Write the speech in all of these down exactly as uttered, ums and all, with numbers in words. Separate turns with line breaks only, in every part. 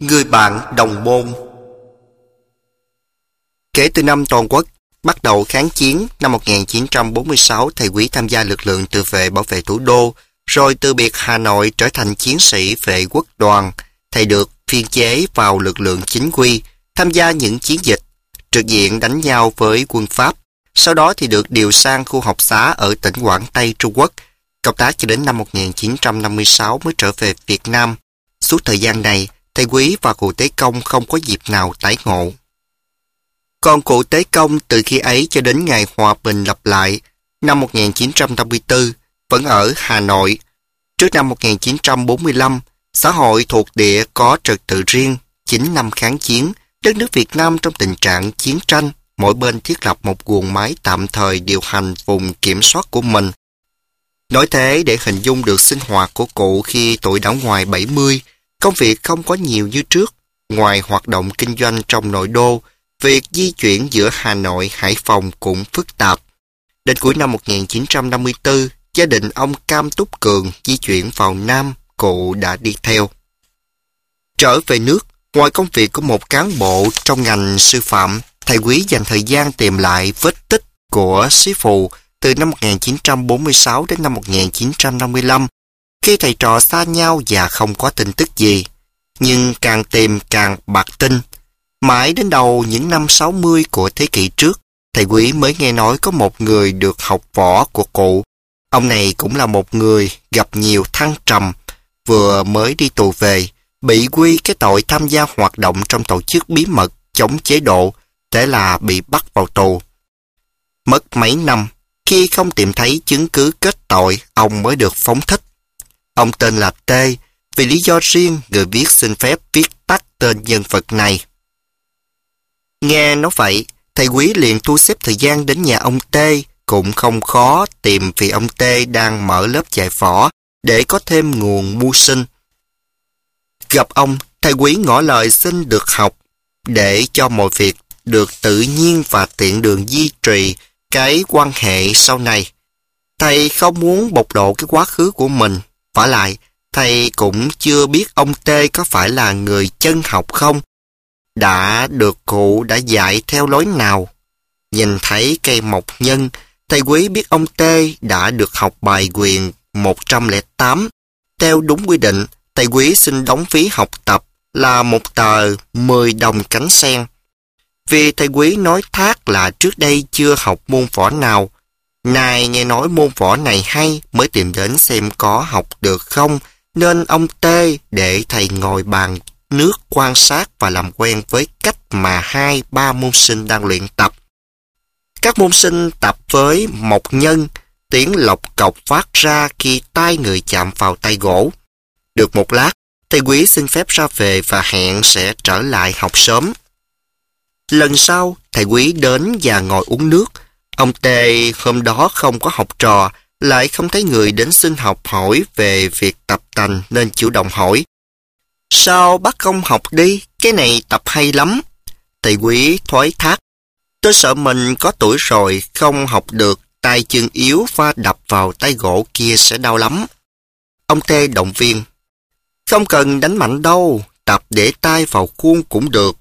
Người bạn đồng môn. Kể từ năm toàn quốc bắt đầu kháng chiến năm một nghìn chín trăm bốn mươi sáu, thầy Quý tham gia lực lượng tự vệ bảo vệ thủ đô, rồi từ biệt Hà Nội trở thành chiến sĩ vệ quốc đoàn. Thầy được phiên chế vào lực lượng chính quy, tham gia những chiến dịch, trực diện đánh nhau với quân Pháp. Sau đó thì được điều sang khu học xá ở tỉnh Quảng Tây, Trung Quốc. Công tác cho đến năm một nghìn chín trăm năm mươi sáu mới trở về Việt Nam. Suốt thời gian này, thầy Quý và cụ Tế Công không có dịp nào tái ngộ. Còn cụ Tế Công từ khi ấy cho đến ngày hòa bình lập lại, năm một nghìn chín trăm năm mươi tư, vẫn ở Hà Nội. Trước năm một nghìn chín trăm bốn mươi lăm, xã hội thuộc địa có trật tự riêng. chín năm kháng chiến, đất nước Việt Nam trong tình trạng chiến tranh, mỗi bên thiết lập một guồng máy tạm thời điều hành vùng kiểm soát của mình. Nói thế để hình dung được sinh hoạt của cụ khi tuổi đã ngoài bảy mươi, công việc không có nhiều như trước. Ngoài hoạt động kinh doanh trong nội đô, việc di chuyển giữa Hà Nội, Hải Phòng cũng phức tạp. Đến cuối năm một nghìn chín trăm năm mươi tư, gia đình ông Cam Túc Cường di chuyển vào Nam, cụ đã đi theo. Trở về nước, ngoài công việc của một cán bộ trong ngành sư phạm, thầy Quý dành thời gian tìm lại vết tích của Sĩ Phù từ năm một nghìn chín trăm bốn mươi sáu đến năm một nghìn chín trăm năm mươi lăm, khi thầy trò xa nhau và không có tin tức gì. Nhưng càng tìm càng bạc tin. Mãi đến đầu những năm sáu mươi của thế kỷ trước, thầy Quý mới nghe nói có một người được học võ của cụ. Ông này cũng là một người gặp nhiều thăng trầm, vừa mới đi tù về, bị quy cái tội tham gia hoạt động trong tổ chức bí mật chống chế độ, thế là bị bắt vào tù. Mất mấy năm, khi không tìm thấy chứng cứ kết tội, ông mới được phóng thích. Ông tên là T, vì lý do riêng người viết xin phép viết tắt tên nhân vật này. Nghe nói vậy, thầy Quý liền thu xếp thời gian đến nhà ông T, cũng không khó tìm vì ông T đang mở lớp dạy võ để có thêm nguồn mưu sinh. Gặp ông, thầy Quý ngỏ lời xin được học để cho mọi việc được tự nhiên và tiện đường duy trì cái quan hệ sau này. Thầy không muốn bộc lộ cái quá khứ của mình. Vả lại, thầy cũng chưa biết ông T có phải là người chân học không, đã được cụ đã dạy theo lối nào. Nhìn thấy cây mộc nhân, thầy Quý biết ông T đã được học bài quyền một trăm lẻ tám. Theo đúng quy định, thầy Quý xin đóng phí học tập là một tờ mười đồng cánh sen. Vì thầy Quý nói thác là trước đây chưa học môn võ nào, nay nghe nói môn võ này hay mới tìm đến xem có học được không, nên ông T để thầy ngồi bàn nước quan sát và làm quen với cách mà hai ba môn sinh đang luyện tập. Các môn sinh tập với mộc nhân, tiếng lộc cộc phát ra khi tay người chạm vào tay gỗ. Được một lát, thầy Quý xin phép ra về và hẹn sẽ trở lại học sớm. Lần sau, thầy Quý đến và ngồi uống nước. Ông T hôm đó không có học trò, lại không thấy người đến xin học hỏi về việc tập tành nên chủ động hỏi. Sao bác không học đi, cái này tập hay lắm. Thầy Quý thoái thác. Tôi sợ mình có tuổi rồi, không học được, tay chân yếu và đập vào tay gỗ kia sẽ đau lắm. Ông T động viên. Không cần đánh mạnh đâu, tập để tay vào khuôn cũng được.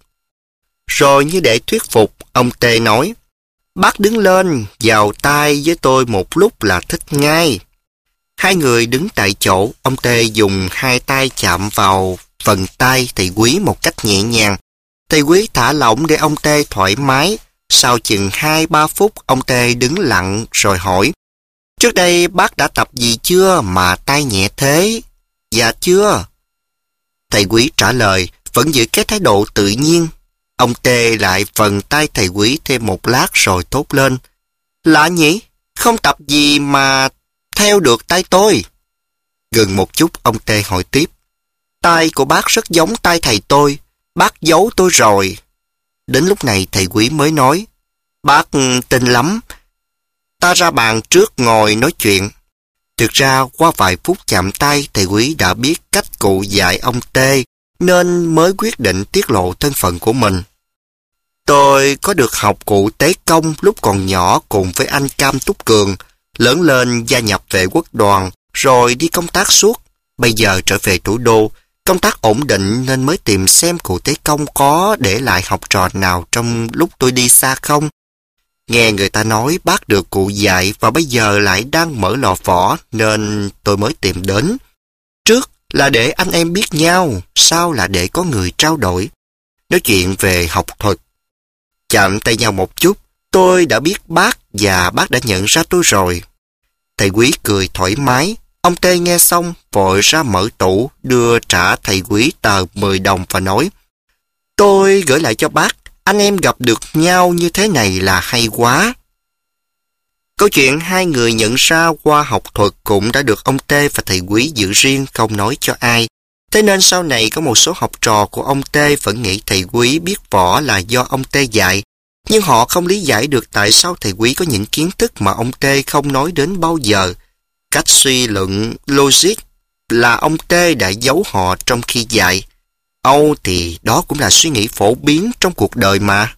Rồi như để thuyết phục, ông T nói, bác đứng lên, vào tay với tôi một lúc là thích ngay. Hai người đứng tại chỗ, ông T dùng hai tay chạm vào phần tay thầy Quý một cách nhẹ nhàng. Thầy Quý thả lỏng để ông T thoải mái. Sau chừng hai ba phút, ông T đứng lặng rồi hỏi, trước đây bác đã tập gì chưa mà tay nhẹ thế? Dạ chưa. Thầy Quý trả lời, vẫn giữ cái thái độ tự nhiên. Ông T lại vần tay thầy Quý thêm một lát rồi thốt lên. Lạ nhỉ? Không tập gì mà theo được tay tôi. Gần một chút ông T hỏi tiếp. Tay của bác rất giống tay thầy tôi. Bác giấu tôi rồi. Đến lúc này thầy Quý mới nói. Bác tin lắm. Ta ra bàn trước ngồi nói chuyện. Thực ra qua vài phút chạm tay, thầy Quý đã biết cách cụ dạy ông T, nên mới quyết định tiết lộ thân phận của mình. Tôi có được học cụ Tế Công lúc còn nhỏ cùng với anh Cam Túc Cường, lớn lên gia nhập vệ quốc đoàn, rồi đi công tác suốt. Bây giờ trở về thủ đô, Công tác ổn định nên mới tìm xem cụ Tế Công có để lại học trò nào trong lúc tôi đi xa không. Nghe người ta nói bác được cụ dạy và bây giờ lại đang mở lò võ nên tôi mới tìm đến. Trước là để anh em biết nhau, sau là để có người trao đổi, nói chuyện về học thuật. Chạm tay nhau một chút, tôi đã biết bác và bác đã nhận ra tôi rồi. Thầy Quý cười thoải mái. Ông Tê nghe xong vội ra mở tủ đưa trả thầy Quý tờ mười đồng và nói: tôi gửi lại cho bác, anh em gặp được nhau như thế này là hay quá. Câu chuyện hai người nhận ra qua học thuật cũng đã được ông Tê và thầy Quý giữ riêng, không nói cho ai. Thế nên sau này có một số học trò của ông Tê vẫn nghĩ thầy Quý biết võ là do ông Tê dạy, nhưng họ không lý giải được tại sao thầy Quý có những kiến thức mà ông Tê không nói đến bao giờ. Cách suy luận logic là ông Tê đã giấu họ trong khi dạy. Âu thì đó cũng là suy nghĩ phổ biến trong cuộc đời mà.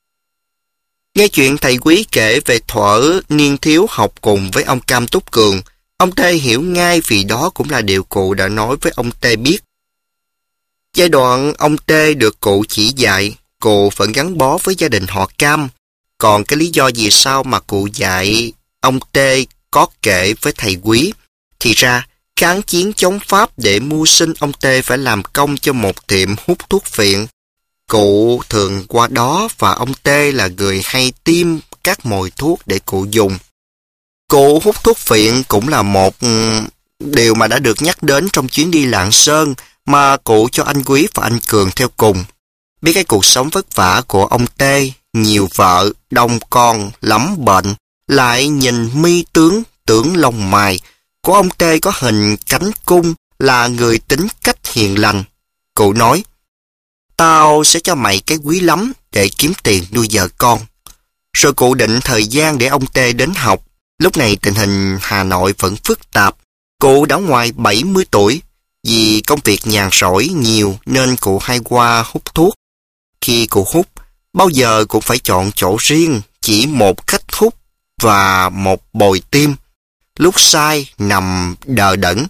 Nghe chuyện thầy Quý kể về thuở niên thiếu học cùng với ông Cam Túc Cường, ông Tê hiểu ngay vì đó cũng là điều cụ đã nói với ông Tê biết. Giai đoạn ông Tê được cụ chỉ dạy, cụ vẫn gắn bó với gia đình họ Cam. Còn cái lý do gì sao mà cụ dạy ông Tê có kể với thầy Quý, thì ra kháng chiến chống Pháp để mưu sinh, ông Tê phải làm công cho một tiệm hút thuốc phiện. Cụ thường qua đó và ông Tê là người hay tiêm các mồi thuốc để cụ dùng. Cụ hút thuốc phiện cũng là một điều mà đã được nhắc đến trong chuyến đi Lạng Sơn mà cụ cho anh Quý và anh Cường theo cùng. Biết cái cuộc sống vất vả của ông Tê, nhiều vợ, đông con, lắm bệnh, lại nhìn mi tướng, tưởng lông mày của ông Tê có hình cánh cung, là người tính cách hiền lành. Cụ nói: tao sẽ cho mày cái quý lắm để kiếm tiền nuôi vợ con. Rồi cụ định thời gian để ông Tê đến học. Lúc này tình hình Hà Nội vẫn phức tạp. Cụ đã ngoài bảy mươi tuổi. Vì công việc nhàn rỗi nhiều nên cụ hay qua hút thuốc. Khi cụ hút, bao giờ cũng phải chọn chỗ riêng, chỉ một khách hút và một bồi tim. Lúc say nằm đờ đẫn.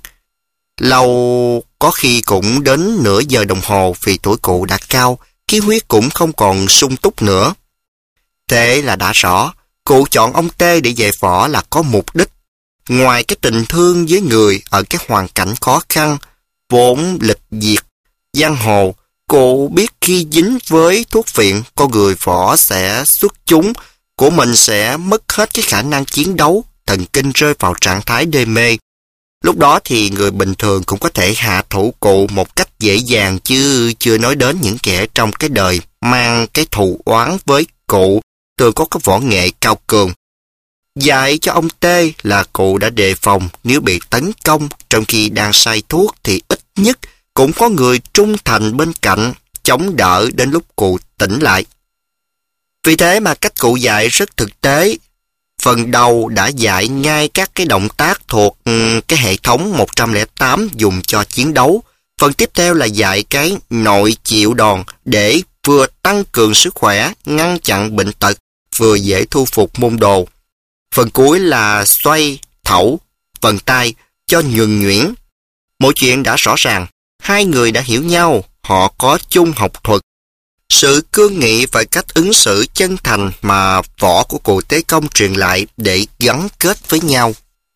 Lâu có khi cũng đến nửa giờ đồng hồ vì tuổi cụ đã cao, khí huyết cũng không còn sung túc nữa. Thế là đã rõ, cụ chọn ông Tê để dạy võ là có mục đích. Ngoài cái tình thương với người ở cái hoàn cảnh khó khăn, vốn lịch diệt, giang hồ, cụ biết khi dính với thuốc phiện, con người võ sẽ xuất chúng, của mình sẽ mất hết cái khả năng chiến đấu, thần kinh rơi vào trạng thái đê mê. Lúc đó thì người bình thường cũng có thể hạ thủ cụ một cách dễ dàng, chứ chưa nói đến những kẻ trong cái đời mang cái thù oán với cụ, thường có cái võ nghệ cao cường. Dạy cho ông Tê là cụ đã đề phòng nếu bị tấn công trong khi đang say thuốc thì ít nhất cũng có người trung thành bên cạnh, chống đỡ đến lúc cụ tỉnh lại. Vì thế mà cách cụ dạy rất thực tế. Phần đầu đã dạy ngay các cái động tác thuộc cái hệ thống một không tám dùng cho chiến đấu. Phần tiếp theo là dạy cái nội chịu đòn để vừa tăng cường sức khỏe, ngăn chặn bệnh tật, vừa dễ thu phục môn đồ. Phần cuối là xoay, thẩu, vần tay cho nhuần nhuyễn. Mọi chuyện đã rõ ràng, hai người đã hiểu nhau, họ có chung học thuật. Sự cương nghị và cách ứng xử chân thành mà võ của cụ Tế Công truyền lại để gắn kết với nhau.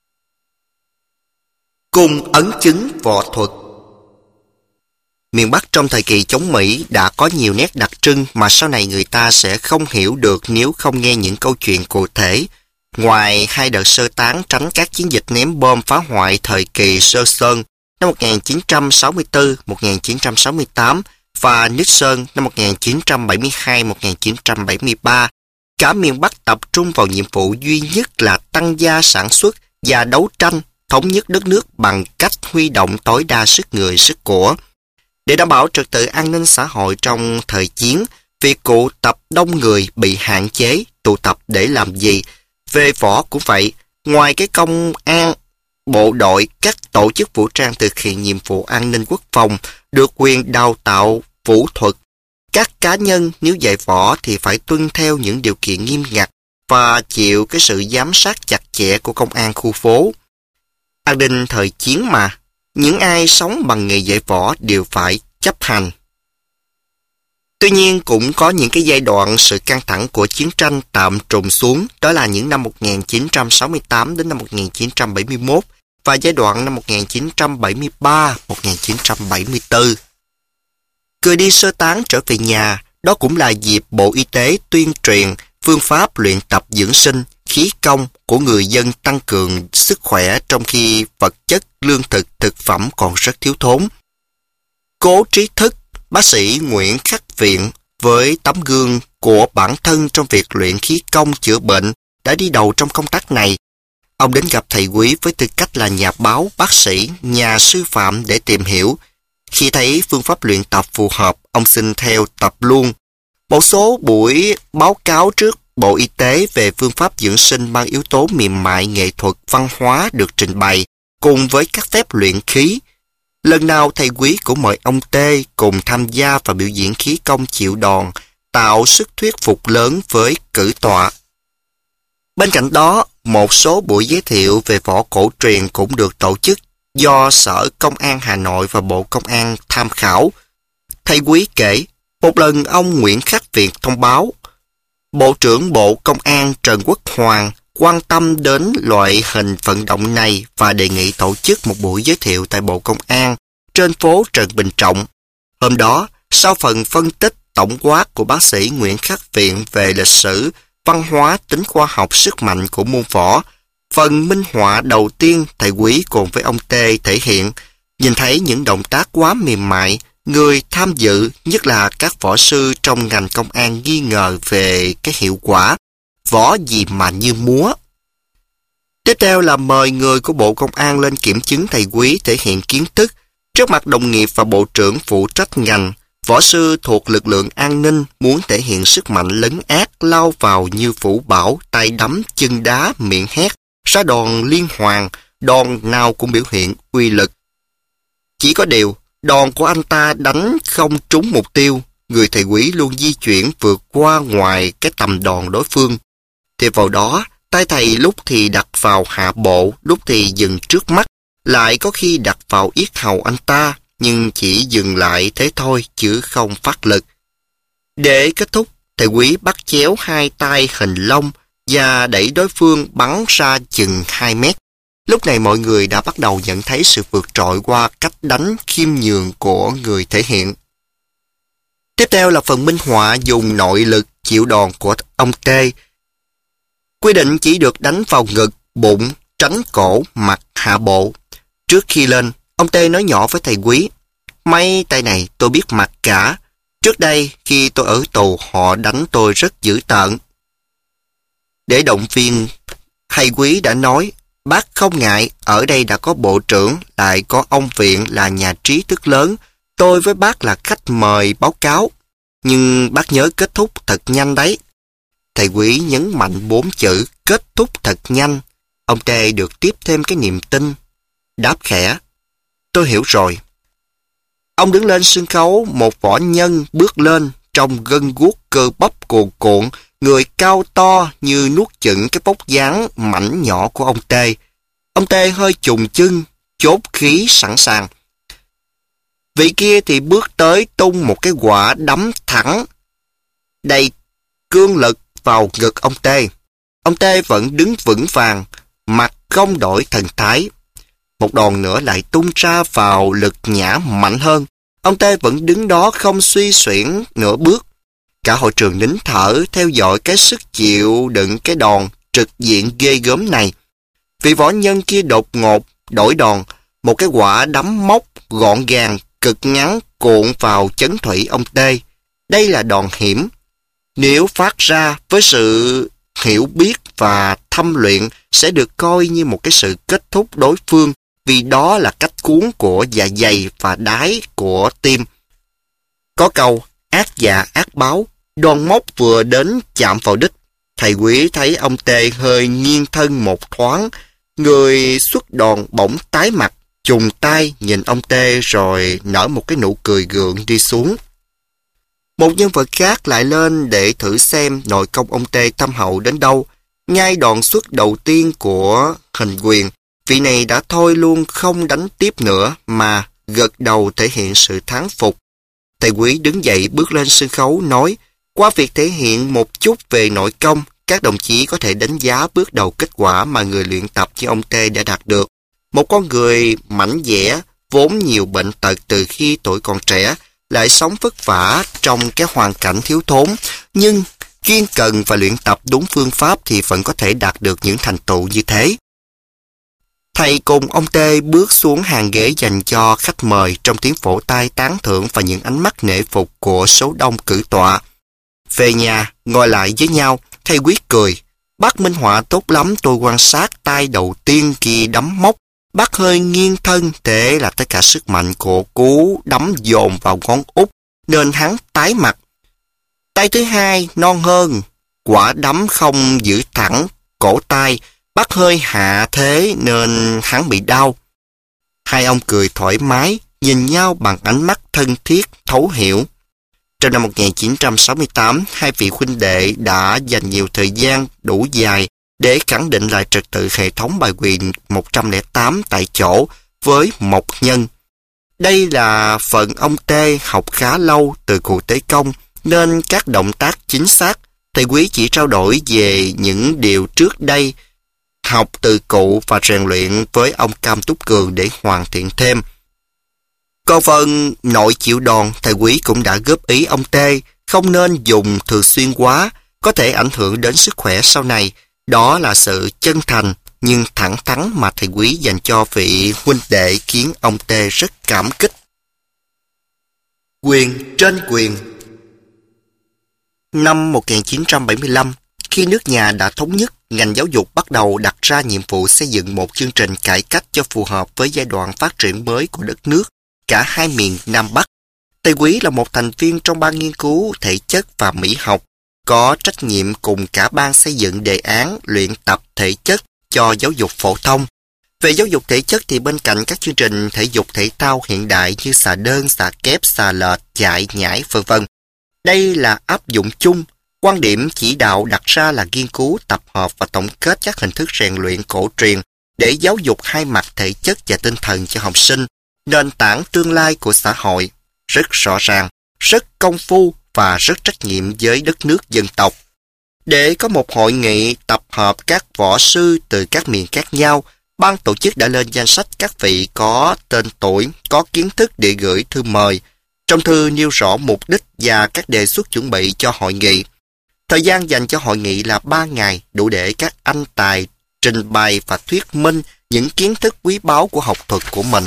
Cùng ấn chứng võ thuật. Miền Bắc trong thời kỳ chống Mỹ đã có nhiều nét đặc trưng mà sau này người ta sẽ không hiểu được nếu không nghe những câu chuyện cụ thể. Ngoài hai đợt sơ tán tránh các chiến dịch ném bom phá hoại thời kỳ Sơ Sơn năm một nghìn chín trăm sáu mươi tư đến một nghìn chín trăm sáu mươi tám và Nixon năm một nghìn chín trăm bảy mươi hai đến một nghìn chín trăm bảy mươi ba, cả miền Bắc tập trung vào nhiệm vụ duy nhất là tăng gia sản xuất và đấu tranh, thống nhất đất nước bằng cách huy động tối đa sức người sức của. Để đảm bảo trật tự an ninh xã hội trong thời chiến, việc tụ tập đông người bị hạn chế. Tụ tập để làm gì? Về võ cũng vậy. Ngoài cái công an, bộ đội, các tổ chức vũ trang thực hiện nhiệm vụ an ninh quốc phòng được quyền đào tạo vũ thuật. Các cá nhân nếu dạy võ thì phải tuân theo những điều kiện nghiêm ngặt và chịu cái sự giám sát chặt chẽ của công an khu phố. An ninh thời chiến mà, những ai sống bằng nghề dạy võ đều phải chấp hành. Tuy nhiên cũng có những cái giai đoạn sự căng thẳng của chiến tranh tạm trùng xuống, đó là những năm một nghìn chín trăm sáu mươi tám đến năm một nghìn chín trăm bảy mươi mốt và giai đoạn năm một nghìn chín trăm bảy mươi ba đến một nghìn chín trăm bảy mươi tư. Người đi sơ tán trở về nhà, đó cũng là dịp Bộ Y tế tuyên truyền phương pháp luyện tập dưỡng sinh, khí công của người dân tăng cường sức khỏe trong khi vật chất, lương thực, thực phẩm còn rất thiếu thốn. Cố Trí Thức, bác sĩ Nguyễn Khắc Viện với tấm gương của bản thân trong việc luyện khí công chữa bệnh đã đi đầu trong công tác này. Ông đến gặp thầy Quý với tư cách là nhà báo, bác sĩ, nhà sư phạm để tìm hiểu. Khi thấy phương pháp luyện tập phù hợp, ông xin theo tập luôn. Một số buổi báo cáo trước Bộ Y tế về phương pháp dưỡng sinh mang yếu tố mềm mại, nghệ thuật, văn hóa được trình bày, cùng với các phép luyện khí. Lần nào thầy Quý cũng mời ông Tê cùng tham gia và biểu diễn khí công chịu đòn, tạo sức thuyết phục lớn với cử tọa. Bên cạnh đó, một số buổi giới thiệu về võ cổ truyền cũng được tổ chức do Sở Công an Hà Nội và Bộ Công an tham khảo. Thầy Quý kể, một lần ông Nguyễn Khắc Viện thông báo, Bộ trưởng Bộ Công an Trần Quốc Hoàng quan tâm đến loại hình vận động này và đề nghị tổ chức một buổi giới thiệu tại Bộ Công an trên phố Trần Bình Trọng. Hôm đó, sau phần phân tích tổng quát của bác sĩ Nguyễn Khắc Viện về lịch sử, văn hóa, tính khoa học, sức mạnh của môn võ, phần minh họa đầu tiên thầy Quý cùng với ông Tê thể hiện, nhìn thấy những động tác quá mềm mại, người tham dự, nhất là các võ sư trong ngành công an nghi ngờ về cái hiệu quả, võ gì mà như múa. Tiếp theo là mời người của Bộ Công an lên kiểm chứng thầy Quý thể hiện kiến thức. Trước mặt đồng nghiệp và Bộ trưởng phụ trách ngành, võ sư thuộc lực lượng an ninh muốn thể hiện sức mạnh lấn át lao vào như vũ bão, tay đấm, chân đá, miệng hét, ra đòn liên hoàn, đòn nào cũng biểu hiện uy lực. Chỉ có điều, đòn của anh ta đánh không trúng mục tiêu, người thầy Quý luôn di chuyển vượt qua ngoài cái tầm đòn đối phương. Thêm vào đó, tay thầy lúc thì đặt vào hạ bộ, lúc thì dừng trước mắt, lại có khi đặt vào yết hầu anh ta, nhưng chỉ dừng lại thế thôi chứ không phát lực. Để kết thúc, thầy Quý bắt chéo hai tay hình lông và đẩy đối phương bắn ra chừng hai mét. Lúc này mọi người đã bắt đầu nhận thấy sự vượt trội qua cách đánh khiêm nhường của người thể hiện. Tiếp theo là phần minh họa dùng nội lực chịu đòn của ông Tê. Quy định chỉ được đánh vào ngực, bụng, tránh cổ, mặt, hạ bộ. Trước khi lên, ông Tê nói nhỏ với thầy Quý, mấy tay này tôi biết mặt cả. Trước đây, khi tôi ở tù, họ đánh tôi rất dữ tợn. Để động viên, thầy Quý đã nói, bác không ngại, ở đây đã có bộ trưởng, lại có ông Viện là nhà trí thức lớn. Tôi với bác là khách mời báo cáo. Nhưng bác nhớ kết thúc thật nhanh đấy. Thầy Quý nhấn mạnh bốn chữ, kết thúc thật nhanh. Ông Tê được tiếp thêm cái niềm tin. Đáp khẽ, tôi hiểu rồi. Ông đứng lên sân khấu, một võ nhân bước lên, trông gân guốc cơ bắp cuồn cuộn, người cao to như nuốt chửng cái vóc dáng mảnh nhỏ của ông Tê. Ông Tê hơi chùng chân, chốt khí sẵn sàng. Vị kia thì bước tới tung một cái quả đấm thẳng, đầy cương lực vào ngực ông Tê. Ông Tê vẫn đứng vững vàng, mặt không đổi thần thái. Một đòn nữa lại tung ra vào lực nhã mạnh hơn. Ông Tê vẫn đứng đó không suy xuyển nửa bước. Cả hội trường nín thở theo dõi cái sức chịu đựng cái đòn trực diện ghê gớm này. Vị võ nhân kia đột ngột đổi đòn, một cái quả đấm móc gọn gàng, cực ngắn cuộn vào chấn thủy ông Tê. Đây là đòn hiểm. Nếu phát ra với sự hiểu biết và thâm luyện sẽ được coi như một cái sự kết thúc đối phương, vì đó là cách cuốn của dạ dày và đáy của tim. Có câu ác dạ ác báo, đòn móc vừa đến chạm vào đích. Thầy Quý thấy ông Tê hơi nghiêng thân một thoáng, người xuất đòn bỗng tái mặt, chùng tay nhìn ông Tê rồi nở một cái nụ cười gượng đi xuống. Một nhân vật khác lại lên để thử xem nội công ông Tê thâm hậu đến đâu. Ngay đòn xuất đầu tiên của hình quyền, Vị này đã thôi luôn không đánh tiếp nữa mà gật đầu thể hiện sự thán phục. Thầy Quý đứng dậy bước lên sân khấu nói, qua việc thể hiện một chút về nội công, các đồng chí có thể đánh giá bước đầu kết quả mà người luyện tập như ông T đã đạt được. Một con người mảnh dẻ, vốn nhiều bệnh tật từ khi tuổi còn trẻ, lại sống vất vả trong cái hoàn cảnh thiếu thốn, nhưng kiên cần và luyện tập đúng phương pháp thì vẫn có thể đạt được những thành tựu như thế. Thầy cùng ông T bước xuống hàng ghế dành cho khách mời trong tiếng vỗ tay tán thưởng và những ánh mắt nể phục của số đông cử tọa. Về nhà, ngồi lại với nhau, thầy Quyết cười. Bác minh họa tốt lắm, tôi quan sát tay đầu tiên khi đấm móc. Bác hơi nghiêng thân, thế là tất cả sức mạnh của cú đấm dồn vào ngón út, nên hắn tái mặt. Tay thứ hai non hơn, quả đấm không giữ thẳng cổ tay, bác hơi hạ thế nên hắn bị đau. Hai ông cười thoải mái, nhìn nhau bằng ánh mắt thân thiết, thấu hiểu. Trong năm một nghìn chín trăm sáu mươi tám, hai vị huynh đệ đã dành nhiều thời gian đủ dài để khẳng định lại trật tự hệ thống bài quyền một trăm lẻ tám tại chỗ với Mộc Nhân. Đây là phần ông T học khá lâu từ cụ Tế Công, nên các động tác chính xác, thầy Quý chỉ trao đổi về những điều trước đây học từ cụ và rèn luyện với ông Cam Túc Cường để hoàn thiện thêm. Còn phần nội chịu đòn, thầy Quý cũng đã góp ý ông T không nên dùng thường xuyên quá, có thể ảnh hưởng đến sức khỏe sau này. Đó là sự chân thành nhưng thẳng thắn mà thầy Quý dành cho vị huynh đệ khiến ông T rất cảm kích. Quyền trên quyền. Năm một nghìn chín trăm bảy mươi lăm, khi nước nhà đã thống nhất, ngành giáo dục bắt đầu đặt ra nhiệm vụ xây dựng một chương trình cải cách cho phù hợp với giai đoạn phát triển mới của đất nước, cả hai miền Nam Bắc. Thầy Quý là một thành viên trong ban nghiên cứu thể chất và mỹ học, có trách nhiệm cùng cả ban xây dựng đề án luyện tập thể chất cho giáo dục phổ thông. Về giáo dục thể chất thì bên cạnh các chương trình thể dục thể thao hiện đại như xà đơn, xà kép, xà lệch, chạy, nhảy, vân vân. Đây là áp dụng chung. Quan điểm chỉ đạo đặt ra là nghiên cứu, tập hợp và tổng kết các hình thức rèn luyện cổ truyền để giáo dục hai mặt thể chất và tinh thần cho học sinh, nền tảng tương lai của xã hội. Rất rõ ràng, rất công phu và rất trách nhiệm với đất nước dân tộc. Để có một hội nghị tập hợp các võ sư từ các miền khác nhau, ban tổ chức đã lên danh sách các vị có tên tuổi, có kiến thức để gửi thư mời. Trong thư nêu rõ mục đích và các đề xuất chuẩn bị cho hội nghị. Thời gian dành cho hội nghị là ba ngày, đủ để các anh tài trình bày và thuyết minh những kiến thức quý báu của học thuật của mình.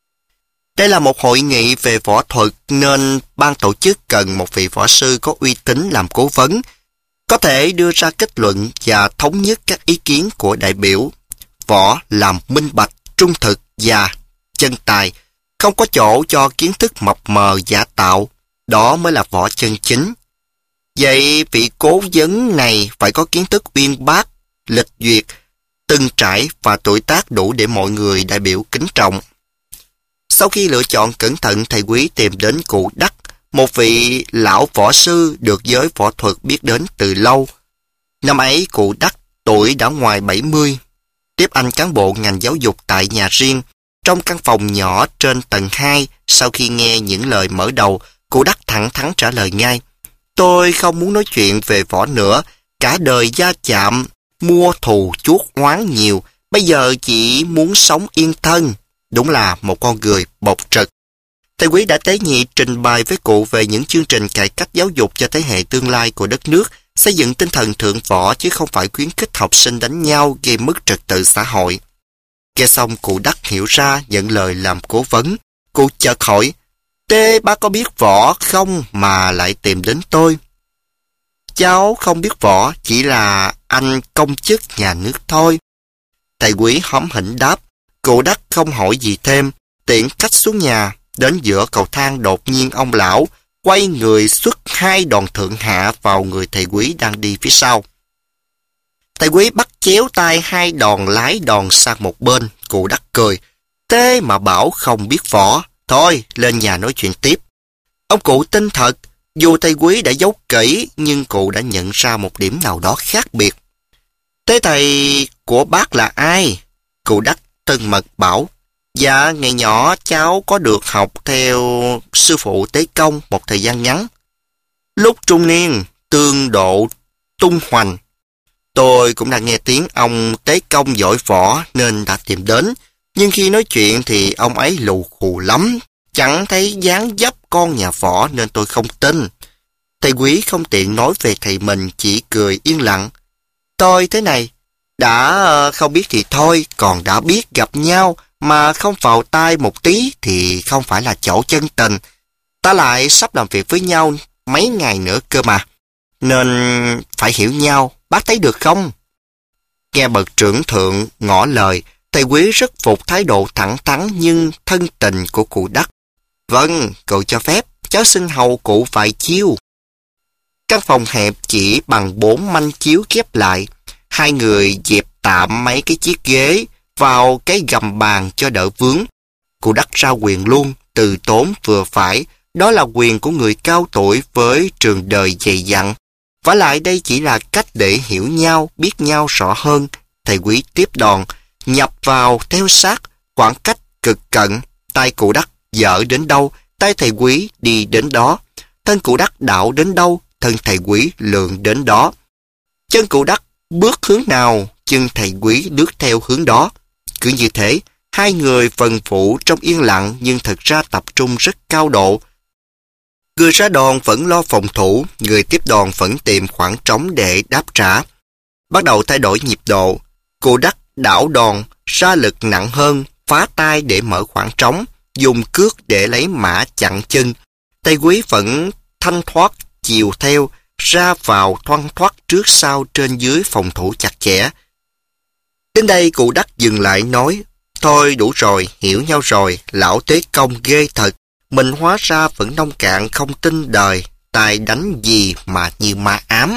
Đây là một hội nghị về võ thuật nên ban tổ chức cần một vị võ sư có uy tín làm cố vấn, có thể đưa ra kết luận và thống nhất các ý kiến của đại biểu. Võ làm minh bạch, trung thực và chân tài, không có chỗ cho kiến thức mập mờ giả tạo, đó mới là võ chân chính. Vậy vị cố vấn này phải có kiến thức uyên bác, lịch duyệt, từng trải và tuổi tác đủ để mọi người đại biểu kính trọng. Sau khi lựa chọn cẩn thận, thầy Quý tìm đến cụ Đắc, một vị lão võ sư được giới võ thuật biết đến từ lâu. Năm ấy cụ Đắc tuổi đã ngoài bảy mươi. Tiếp anh cán bộ ngành giáo dục tại nhà riêng, trong căn phòng nhỏ trên tầng hai. Sau khi nghe những lời mở đầu, cụ Đắc thẳng thắn trả lời ngay: tôi không muốn nói chuyện về võ nữa, cả đời gia chạm, mua thù chuốc oán nhiều, bây giờ chỉ muốn sống yên thân. Đúng là một con người bộc trực. Thầy Quý đã tế nhị trình bày với cụ về những chương trình cải cách giáo dục cho thế hệ tương lai của đất nước, xây dựng tinh thần thượng võ chứ không phải khuyến khích học sinh đánh nhau gây mất trật tự xã hội. Nghe xong cụ Đắc hiểu ra nhận lời làm cố vấn. Cụ chợt hỏi: Thế bác có biết võ không mà lại tìm đến tôi? Cháu không biết võ, chỉ là anh công chức nhà nước thôi. Thầy Quý hóm hỉnh đáp. Cụ Đắc không hỏi gì thêm, tiện khách xuống nhà. Đến giữa cầu thang đột nhiên ông lão quay người xuất hai đòn thượng hạ vào người thầy Quý đang đi phía sau. Thầy Quý bắt chéo tay hai đòn lái đòn sang một bên. Cụ Đắc cười: thế mà bảo không biết võ, thôi lên nhà nói chuyện tiếp. Ông cụ tin thật, dù thầy Quý đã giấu kỹ nhưng cụ đã nhận ra một điểm nào đó khác biệt. Thế thầy của bác là ai? Cụ Đắc thân mật bảo: Dạ, ngày nhỏ cháu có được học theo sư phụ Tế Công một thời gian ngắn. Lúc trung niên, tương độ tung hoành. Tôi cũng đã nghe tiếng ông Tế Công giỏi võ nên đã tìm đến. Nhưng khi nói chuyện thì ông ấy lù khù lắm. Chẳng thấy dáng dấp con nhà võ nên tôi không tin. Thầy Quý không tiện nói về thầy mình, chỉ cười yên lặng. Tôi thế này, đã không biết thì thôi, còn đã biết gặp nhau mà không vào tai một tí thì không phải là chỗ chân tình. Ta lại sắp làm việc với nhau mấy ngày nữa cơ mà, nên phải hiểu nhau, bác thấy được không? Nghe bậc trưởng thượng ngỏ lời, thầy Quý rất phục thái độ thẳng thắn nhưng thân tình của cụ Đắc. Vâng, cậu cho phép, cháu xin hầu cụ vài chiêu. Căn phòng hẹp chỉ bằng bốn manh chiếu ghép lại. Hai người dẹp tạm mấy cái chiếc ghế vào cái gầm bàn cho đỡ vướng. Cụ Đắc ra quyền luôn, từ tốn vừa phải. Đó là quyền của người cao tuổi với trường đời dày dặn. Vả lại đây chỉ là cách để hiểu nhau, biết nhau rõ hơn. Thầy Quý tiếp đòn, nhập vào theo sát, khoảng cách cực cận. Tay cụ Đắc dở đến đâu, tay thầy Quý đi đến đó. Thân cụ Đắc đảo đến đâu, thân thầy Quý lượn đến đó. Chân cụ Đắc bước hướng nào, chân thầy Quý bước theo hướng đó. Cứ như thế, hai người phần phụ trong yên lặng nhưng thật ra tập trung rất cao độ. Người ra đòn vẫn lo phòng thủ, người tiếp đòn vẫn tìm khoảng trống để đáp trả. Bắt đầu thay đổi nhịp độ, cụ Đắc đảo đòn, ra lực nặng hơn, phá tay để mở khoảng trống, dùng cước để lấy mã chặn chân. Thầy Quý vẫn thanh thoát, chiều theo, ra vào thoăn thoắt trước sau trên dưới phòng thủ chặt chẽ. Đến đây cụ Đắc dừng lại nói, thôi đủ rồi, hiểu nhau rồi, lão Tế Công ghê thật. Mình hóa ra vẫn nông cạn không tin đời, tài đánh gì mà như ma ám.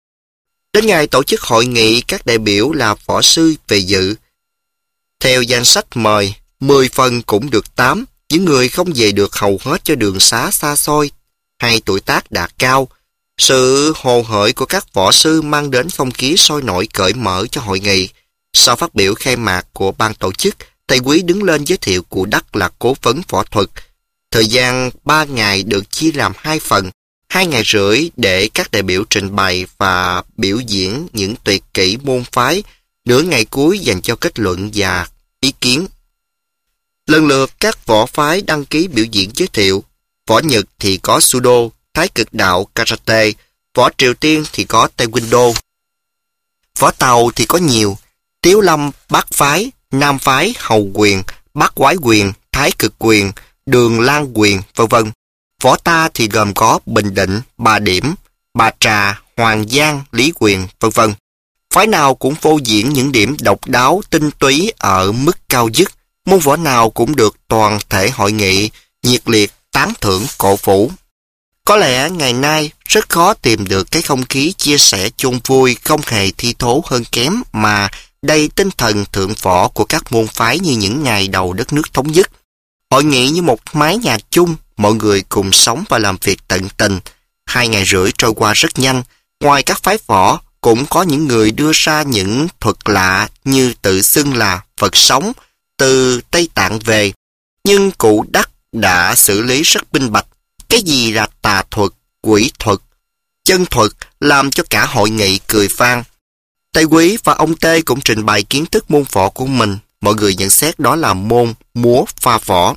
Đến ngày tổ chức hội nghị, các đại biểu là võ sư về dự. Theo danh sách mời, mười phần cũng được tám, những người không về được hầu hết cho đường xá xa xôi, hay tuổi tác đã cao. Sự hồ hởi của các võ sư mang đến không khí sôi nổi cởi mở cho hội nghị. Sau phát biểu khai mạc của ban tổ chức, thầy Quý đứng lên giới thiệu cụ Đắc là cố vấn võ thuật. Thời gian ba ngày được chia làm hai phần, hai ngày rưỡi để các đại biểu trình bày và biểu diễn những tuyệt kỹ môn phái, nửa ngày cuối dành cho kết luận và ý kiến. Lần lượt các võ phái đăng ký biểu diễn giới thiệu. Võ Nhật thì có Sudo, Thái Cực Đạo, Karate, võ Triều Tiên thì có Taekwondo. Võ Tàu thì có nhiều, Tiếu Lâm, Bát Phái, Nam Phái, Hầu Quyền, Bát Quái Quyền, Thái Cực Quyền, Đường Lan Quyền, vân vân. Võ Ta thì gồm có Bình Định, Bà Điểm, Bà Trà, Hoàng Giang, Lý Quyền, vân vân. Phái nào cũng phô diễn những điểm độc đáo, tinh túy ở mức cao dứt. Môn võ nào cũng được toàn thể hội nghị nhiệt liệt tán thưởng cổ vũ. Có lẽ ngày nay rất khó tìm được cái không khí chia sẻ chung vui không hề thi thố hơn kém mà đầy tinh thần thượng võ của các môn phái như những ngày đầu đất nước thống nhất. Hội nghị như một mái nhà chung, mọi người cùng sống và làm việc tận tình. Hai ngày rưỡi trôi qua rất nhanh. Ngoài các phái võ, cũng có những người đưa ra những thuật lạ như tự xưng là Phật sống từ Tây Tạng về. Nhưng cụ Đắc đã xử lý rất minh bạch. Cái gì là tà thuật, quỷ thuật, chân thuật làm cho cả hội nghị cười vang. Thầy Quý và ông Tê cũng trình bày kiến thức môn võ của mình. Mọi người nhận xét đó là môn múa pha võ.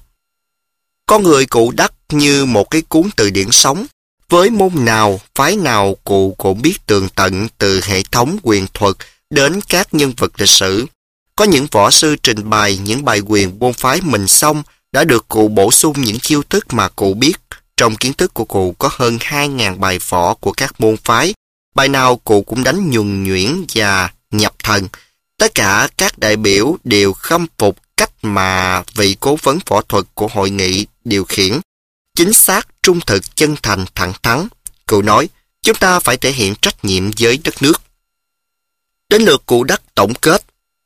Con người cụ Đắc như một cái cuốn từ điển sống. Với môn nào, phái nào cụ cũng biết tường tận từ hệ thống quyền thuật đến các nhân vật lịch sử. Có những võ sư trình bày những bài quyền môn phái mình xong đã được cụ bổ sung những chiêu thức mà cụ biết. Trong kiến thức của cụ có hơn hai nghìn bài võ của các môn phái. Bài nào cụ cũng đánh nhuần nhuyễn và nhập thần. Tất cả các đại biểu đều khâm phục cách mà vị cố vấn võ thuật của hội nghị điều khiển. Chính xác, trung thực, chân thành, thẳng thắn. Cụ nói, chúng ta phải thể hiện trách nhiệm với đất nước. Đến lượt cụ Đắc tổng kết.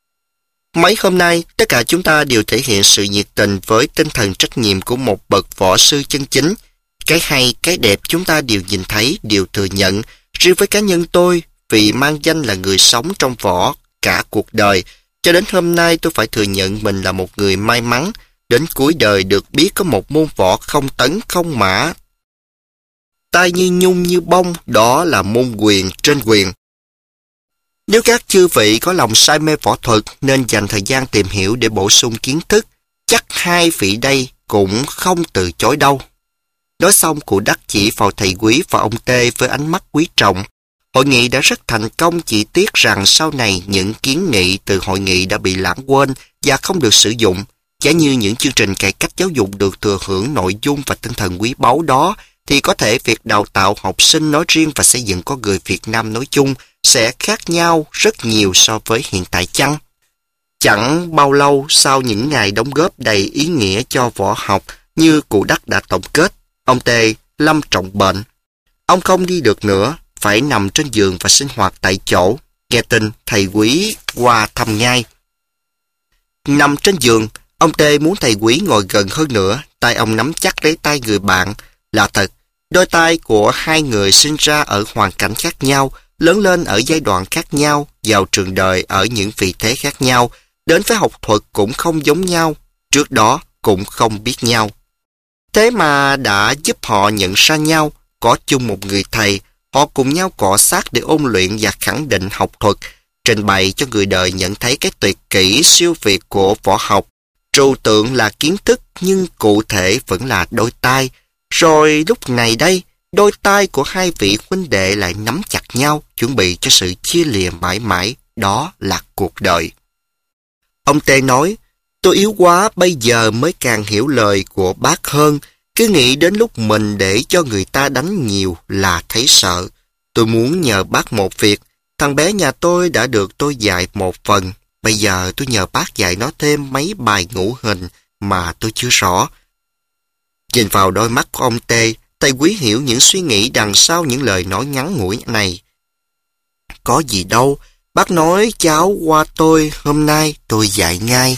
Mấy hôm nay, tất cả chúng ta đều thể hiện sự nhiệt tình với tinh thần trách nhiệm của một bậc võ sư chân chính. Cái hay, cái đẹp chúng ta đều nhìn thấy, đều thừa nhận. Riêng với cá nhân tôi, vì mang danh là người sống trong võ cả cuộc đời, Cho đến hôm nay tôi phải thừa nhận mình là một người may mắn, đến cuối đời được biết có một môn võ không tấn không mã. Tai như nhung như bông, đó là môn quyền trên quyền. Nếu các chư vị có lòng say mê võ thuật nên dành thời gian tìm hiểu để bổ sung kiến thức, chắc hai vị đây cũng không từ chối đâu. Nói xong, cụ Đắc chỉ vào thầy Quý và ông Tê với ánh mắt quý trọng. Hội nghị đã rất thành công, chỉ tiếc rằng sau này những kiến nghị từ hội nghị đã bị lãng quên và không được sử dụng. Giả như những chương trình cải cách giáo dục được thừa hưởng nội dung và tinh thần quý báu đó, thì có thể việc đào tạo học sinh nói riêng và xây dựng con người Việt Nam nói chung sẽ khác nhau rất nhiều so với hiện tại chăng? Chẳng bao lâu sau những ngày đóng góp đầy ý nghĩa cho võ học như cụ Đắc đã tổng kết, ông Tê lâm trọng bệnh. Ông không đi được nữa, phải nằm trên giường và sinh hoạt tại chỗ. Nghe tin, thầy Quý qua thăm ngay. Nằm trên giường, ông Tê muốn thầy Quý ngồi gần hơn nữa, tay ông nắm chắc lấy tay người bạn. Là thật, đôi tay của hai người sinh ra ở hoàn cảnh khác nhau, lớn lên ở giai đoạn khác nhau, vào trường đời ở những vị thế khác nhau, đến với học thuật cũng không giống nhau, trước đó cũng không biết nhau. Thế mà đã giúp họ nhận ra nhau, có chung một người thầy, họ cùng nhau cọ sát để ôn luyện và khẳng định học thuật, trình bày cho người đời nhận thấy cái tuyệt kỹ siêu việt của võ học. Trừu tượng là kiến thức nhưng cụ thể vẫn là đôi tay. Rồi lúc này đây, đôi tay của hai vị huynh đệ lại nắm chặt nhau, chuẩn bị cho sự chia lìa mãi mãi, đó là cuộc đời. Ông Tê nói, tôi yếu quá, bây giờ mới càng hiểu lời của bác hơn. Cứ nghĩ đến lúc mình để cho người ta đánh nhiều là thấy sợ. Tôi muốn nhờ bác một việc, thằng bé nhà tôi đã được tôi dạy một phần. Bây giờ tôi nhờ bác dạy nó thêm mấy bài ngũ hình mà tôi chưa rõ. Nhìn vào đôi mắt của ông Tê, thầy Quý hiểu những suy nghĩ đằng sau những lời nói ngắn ngủi này. Có gì đâu, bác nói cháu qua tôi, hôm nay tôi dạy ngay.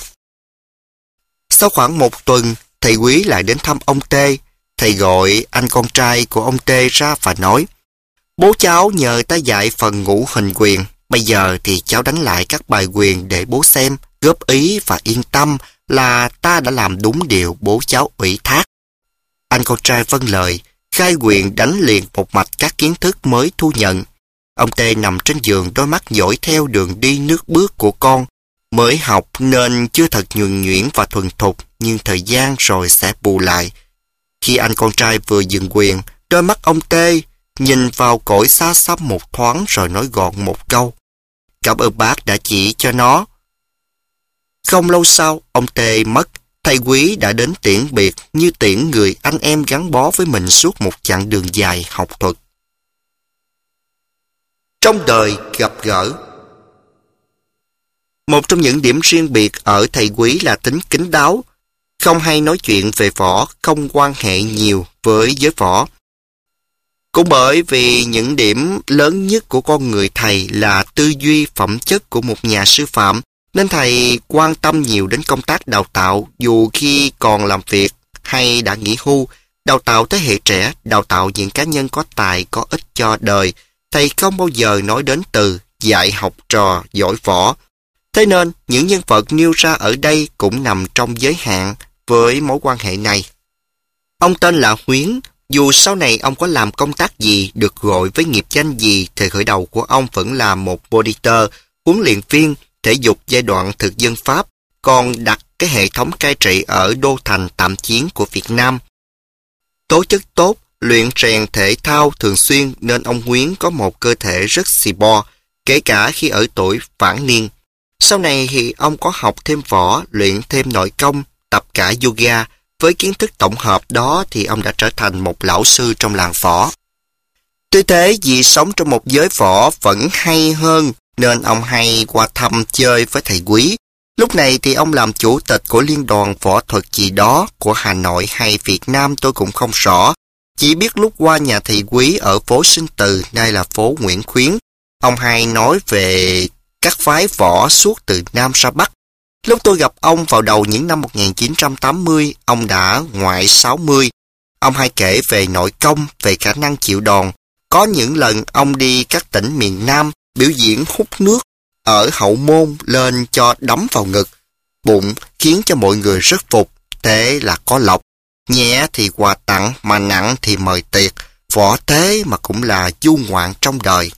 Sau khoảng một tuần, thầy Quý lại đến thăm ông Tê. Thầy gọi anh con trai của ông Tê ra và nói, bố cháu nhờ ta dạy phần ngũ hình quyền, bây giờ thì cháu đánh lại các bài quyền để bố xem, góp ý và yên tâm là ta đã làm đúng điều bố cháu ủy thác. Anh con trai vâng lời, khai quyền đánh liền một mạch các kiến thức mới thu nhận. Ông Tê nằm trên giường, đôi mắt dõi theo đường đi nước bước của con. Mới học nên chưa thật nhuần nhuyễn và thuần thục, nhưng thời gian rồi sẽ bù lại. Khi anh con trai vừa dừng quyền, đôi mắt ông Tê nhìn vào cõi xa xăm một thoáng rồi nói gọn một câu. Cảm ơn bác đã chỉ cho nó. Không lâu sau, ông Tê mất. Thầy Quý đã đến tiễn biệt như tiễn người anh em gắn bó với mình suốt một chặng đường dài học thuật. Trong đời gặp gỡ. Một trong những điểm riêng biệt ở thầy Quý là tính kín đáo, không hay nói chuyện về võ, không quan hệ nhiều với giới võ. Cũng bởi vì những điểm lớn nhất của con người thầy là tư duy phẩm chất của một nhà sư phạm, nên thầy quan tâm nhiều đến công tác đào tạo, dù khi còn làm việc hay đã nghỉ hưu, đào tạo thế hệ trẻ, đào tạo những cá nhân có tài, có ích cho đời. Thầy không bao giờ nói đến từ dạy học trò giỏi võ. Thế nên, những nhân vật nêu ra ở đây cũng nằm trong giới hạn với mối quan hệ này. Ông tên là Huyến, dù sau này ông có làm công tác gì, được gọi với nghiệp danh gì, thời khởi đầu của ông vẫn là một monitor, huấn luyện viên, thể dục giai đoạn thực dân Pháp, còn đặt cái hệ thống cai trị ở đô thành tạm chiến của Việt Nam. Tố chất tốt, luyện rèn thể thao thường xuyên nên ông Huyến có một cơ thể rất xì bo, kể cả khi ở tuổi vãn niên. Sau này thì ông có học thêm võ, luyện thêm nội công, tập cả yoga. Với kiến thức tổng hợp đó thì ông đã trở thành một lão sư trong làng võ. Tuy thế, vì sống trong một giới võ vẫn hay hơn, nên ông hay qua thăm chơi với thầy Quý. Lúc này thì ông làm chủ tịch của Liên đoàn Võ thuật gì đó của Hà Nội hay Việt Nam tôi cũng không rõ. Chỉ biết lúc qua nhà thầy Quý ở phố Sinh Từ, nay là phố Nguyễn Khuyến, ông hay nói về các phái võ suốt từ Nam ra Bắc. Lúc tôi gặp ông vào đầu những năm một nghìn chín trăm tám mươi, ông đã ngoại sáu mươi. Ông hay kể về nội công, về khả năng chịu đòn. Có những lần ông đi các tỉnh miền Nam biểu diễn hút nước. ở hậu môn lên cho đấm vào ngực, bụng khiến cho mọi người rất phục, thế là có lộc. Nhẹ thì quà tặng, mà nặng thì mời tiệc, võ thế mà cũng là du ngoạn trong đời.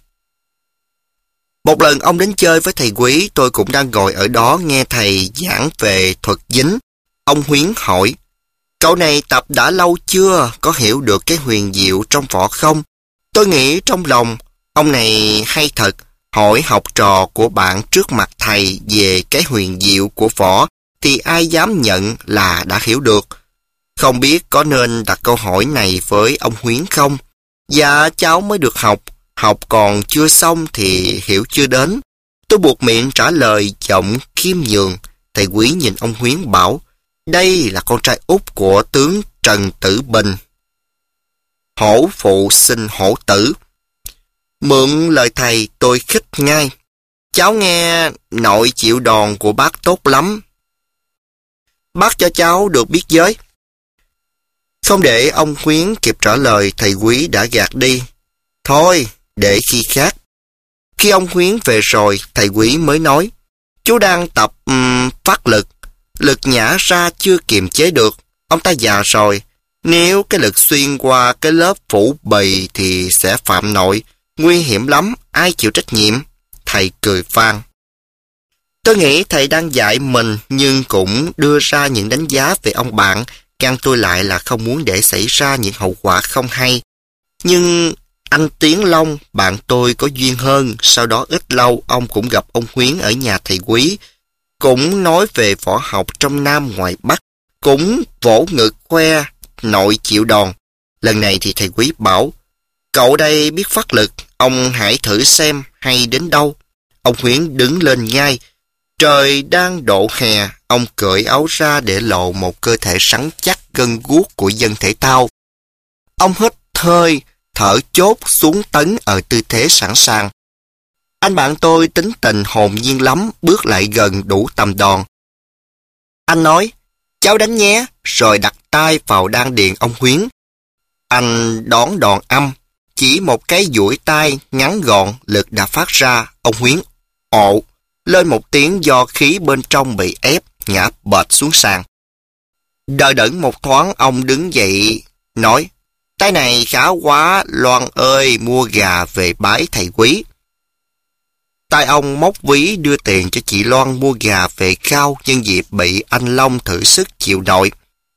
Một lần ông đến chơi với thầy Quý, tôi cũng đang ngồi ở đó nghe thầy giảng về thuật dính. Ông Huyến hỏi, cậu này tập đã lâu chưa, có hiểu được cái huyền diệu trong võ không? Tôi nghĩ trong lòng, ông này hay thật, hỏi học trò của bạn trước mặt thầy về cái huyền diệu của võ, thì ai dám nhận là đã hiểu được. Không biết có nên đặt câu hỏi này với ông Huyến không? Dạ cháu mới được học, học còn chưa xong thì hiểu chưa đến. Tôi buộc miệng trả lời giọng khiêm nhường. Thầy Quý nhìn ông Huyến bảo, đây là con trai út của tướng Trần Tử Bình. Hổ phụ sinh hổ tử. Mượn lời thầy tôi khích ngay. Cháu nghe nội chịu đòn của bác tốt lắm. Bác cho cháu được biết giới. Không để ông Huyến kịp trả lời, thầy Quý đã gạt đi. Thôi, để khi khác. Khi ông Huyến về rồi, thầy Quý mới nói, chú đang tập um, phát lực. Lực nhả ra chưa kiềm chế được. Ông ta già rồi. Nếu cái lực xuyên qua cái lớp phủ bì thì sẽ phạm nội. Nguy hiểm lắm, ai chịu trách nhiệm? Thầy cười vang. Tôi nghĩ thầy đang dạy mình, nhưng cũng đưa ra những đánh giá về ông bạn. Căn tôi lại là không muốn để xảy ra những hậu quả không hay. Nhưng anh Tiến Long, bạn tôi có duyên hơn. Sau đó ít lâu ông cũng gặp ông Huyến ở nhà thầy Quý. Cũng nói về võ học trong Nam ngoài Bắc. Cũng vỗ ngực khoe nội chịu đòn. Lần này thì thầy Quý bảo, cậu đây biết phát lực, ông hãy thử xem hay đến đâu. Ông Huyến đứng lên ngay. Trời đang độ hè, ông cởi áo ra để lộ một cơ thể rắn chắc gân guốc của dân thể thao. Ông hít hơi, thở chốt xuống tấn ở tư thế sẵn sàng. Anh bạn tôi tính tình hồn nhiên lắm, bước lại gần đủ tầm đòn. Anh nói, cháu đánh nhé, rồi đặt tay vào đan điền ông Huyến. Anh đón đòn âm, chỉ một cái duỗi tay ngắn gọn, lực đã phát ra. Ông Huyến ộ lên một tiếng do khí bên trong bị ép, ngã bệt xuống sàn. Đợi đẫn một thoáng, ông đứng dậy nói, tay này khá quá, Loan ơi, mua gà về bái thầy Quý. Tay ông móc ví đưa tiền cho chị Loan mua gà về khao, nhân dịp bị anh Long thử sức chịu nổi.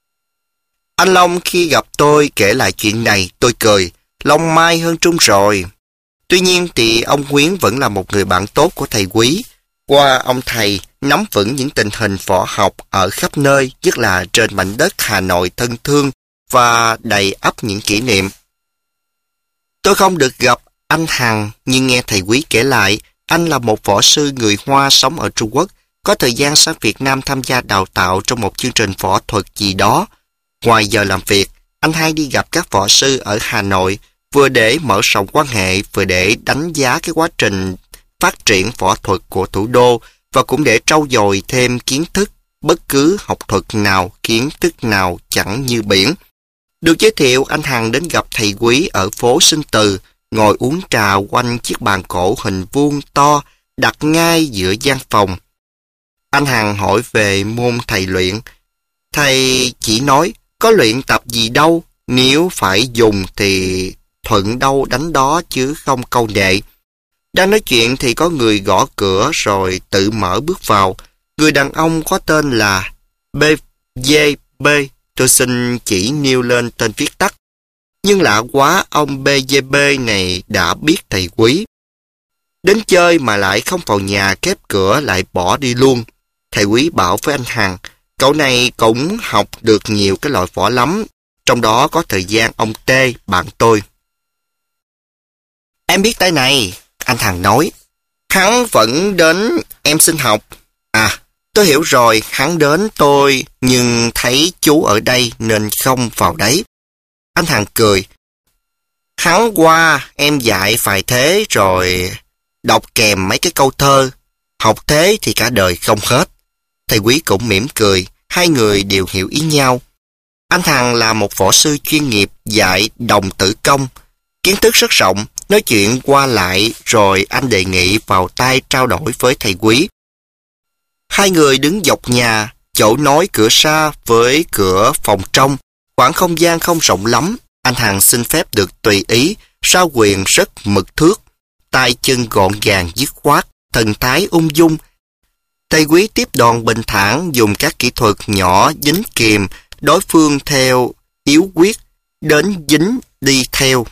Anh Long khi gặp tôi kể lại chuyện này, tôi cười, Long mai hơn Trung rồi. Tuy nhiên thì ông Huyến vẫn là một người bạn tốt của thầy Quý. Qua ông thầy nắm vững những tình hình võ học ở khắp nơi, nhất là trên mảnh đất Hà Nội thân thương và đầy ắp những kỷ niệm. Tôi không được gặp anh Hằng, nhưng nghe thầy Quý kể lại, anh là một võ sư người Hoa sống ở Trung Quốc, có thời gian sang Việt Nam tham gia đào tạo trong một chương trình võ thuật gì đó. Ngoài giờ làm việc, anh hay đi gặp các võ sư ở Hà Nội, vừa để mở rộng quan hệ, vừa để đánh giá cái quá trình phát triển võ thuật của thủ đô, và cũng để trau dồi thêm kiến thức. Bất cứ học thuật nào, kiến thức nào chẳng như biển. Được giới thiệu, anh Hằng đến gặp thầy Quý ở phố Sinh Từ, ngồi uống trà quanh chiếc bàn cổ hình vuông to, đặt ngay giữa gian phòng. Anh Hằng hỏi về môn thầy luyện. Thầy chỉ nói, có luyện tập gì đâu, nếu phải dùng thì thuận đâu đánh đó chứ không câu nệ. Đang nói chuyện thì có người gõ cửa rồi tự mở bước vào. Người đàn ông có tên là bê giê bê, tôi xin chỉ nêu lên tên viết tắt. Nhưng lạ quá, ông bê giê bê này đã biết thầy Quý. Đến chơi mà lại không vào nhà, khép cửa lại bỏ đi luôn. Thầy Quý bảo với anh Hằng, cậu này cũng học được nhiều cái loại võ lắm, trong đó có thời gian ông Tê, bạn tôi. Em biết tay này, anh Hằng nói. Hắn vẫn đến em xin học. À, tôi hiểu rồi, hắn đến tôi, nhưng thấy chú ở đây nên không vào đấy. Anh Hằng cười. Hắn qua, em dạy phải thế rồi đọc kèm mấy cái câu thơ. Học thế thì cả đời không hết. Thầy Quý cũng mỉm cười, hai người đều hiểu ý nhau. Anh Hằng là một võ sư chuyên nghiệp dạy đồng tử công. Kiến thức rất rộng, Nói chuyện qua lại rồi anh đề nghị vào tay trao đổi với thầy Quý. Hai người đứng dọc nhà, chỗ nối cửa ra với cửa phòng trong. Khoảng không gian không rộng lắm, anh Hằng xin phép được tùy ý, sao quyền rất mực thước, tay chân gọn gàng dứt khoát, thần thái ung dung. Thầy Quý tiếp đòn bình thản, dùng các kỹ thuật nhỏ dính kìm, đối phương theo yếu quyết, đến dính đi theo.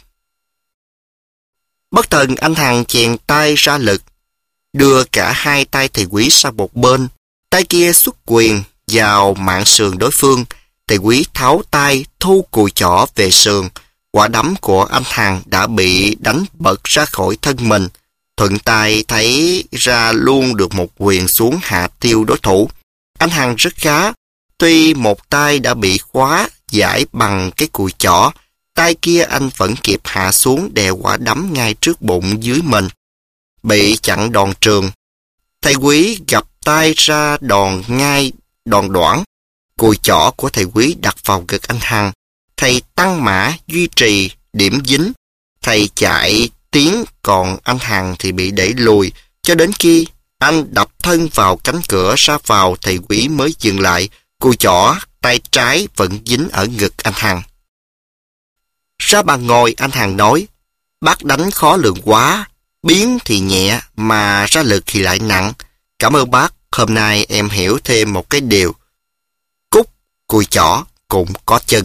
Bất thần anh Hằng chèn tay ra lực, đưa cả hai tay thầy Quý sang một bên, tay kia xuất quyền vào mạn sườn đối phương. Thầy Quý tháo tay, thu cùi chỏ về sườn. Quả đấm của anh Hằng đã bị đánh bật ra khỏi thân mình. Thuận tay thấy ra luôn được một quyền xuống hạ tiêu đối thủ. Anh Hằng rất khá, tuy một tay đã bị khóa giải bằng cái cùi chỏ, tay kia anh vẫn kịp hạ xuống đè quả đấm ngay trước bụng dưới mình. Bị chặn đòn trường. Thầy Quý gập tay ra đòn ngay đòn đoản. Cùi chỏ của thầy Quý đặt vào ngực anh Hằng. Thầy tăng mã duy trì điểm dính. Thầy chạy tiến, còn anh Hằng thì bị đẩy lùi. Cho đến khi anh đập thân vào cánh cửa ra vào, thầy Quý mới dừng lại. Cùi chỏ tay trái vẫn dính ở ngực anh Hằng. Ra bàn ngồi, anh Hằng nói: "Bác đánh khó lường quá, biến thì nhẹ mà ra lực thì lại nặng. Cảm ơn bác, hôm nay em hiểu thêm một cái điều. Cúc, cùi chỏ cũng có chân."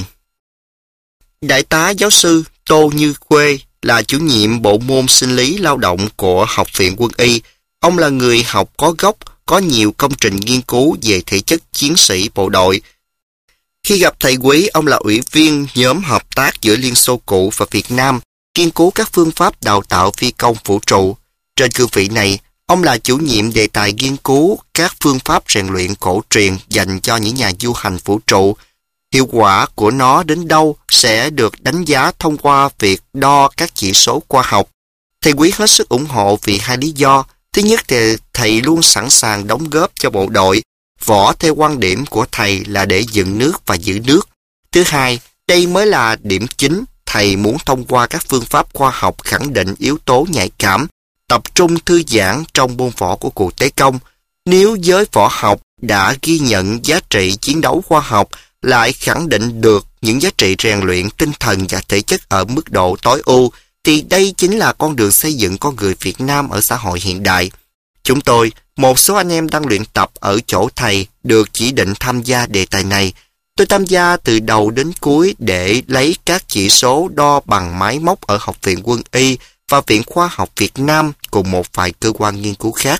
Đại tá giáo sư Tô Như Khuê là chủ nhiệm bộ môn sinh lý lao động của Học viện Quân y. Ông là người học có gốc, có nhiều công trình nghiên cứu về thể chất chiến sĩ bộ đội. Khi gặp thầy Quý, ông là ủy viên nhóm hợp tác giữa Liên Xô cũ và Việt Nam, nghiên cứu các phương pháp đào tạo phi công vũ trụ. Trên cương vị này, ông là chủ nhiệm đề tài nghiên cứu các phương pháp rèn luyện cổ truyền dành cho những nhà du hành vũ trụ. Hiệu quả của nó đến đâu sẽ được đánh giá thông qua việc đo các chỉ số khoa học. Thầy Quý hết sức ủng hộ vì hai lý do. Thứ nhất thì thầy luôn sẵn sàng đóng góp cho bộ đội. Võ theo quan điểm của thầy là để dựng nước và giữ nước. Thứ hai, đây mới là điểm chính. Thầy muốn thông qua các phương pháp khoa học khẳng định yếu tố nhạy cảm, tập trung thư giãn trong môn võ của cuộc tế công. Nếu giới võ học đã ghi nhận giá trị chiến đấu khoa học, lại khẳng định được những giá trị rèn luyện tinh thần và thể chất ở mức độ tối ưu, thì đây chính là con đường xây dựng con người Việt Nam ở xã hội hiện đại. Chúng tôi, một số anh em đang luyện tập ở chỗ thầy, được chỉ định tham gia đề tài này. Tôi tham gia từ đầu đến cuối để lấy các chỉ số đo bằng máy móc ở Học viện Quân y và Viện Khoa học Việt Nam cùng một vài cơ quan nghiên cứu khác.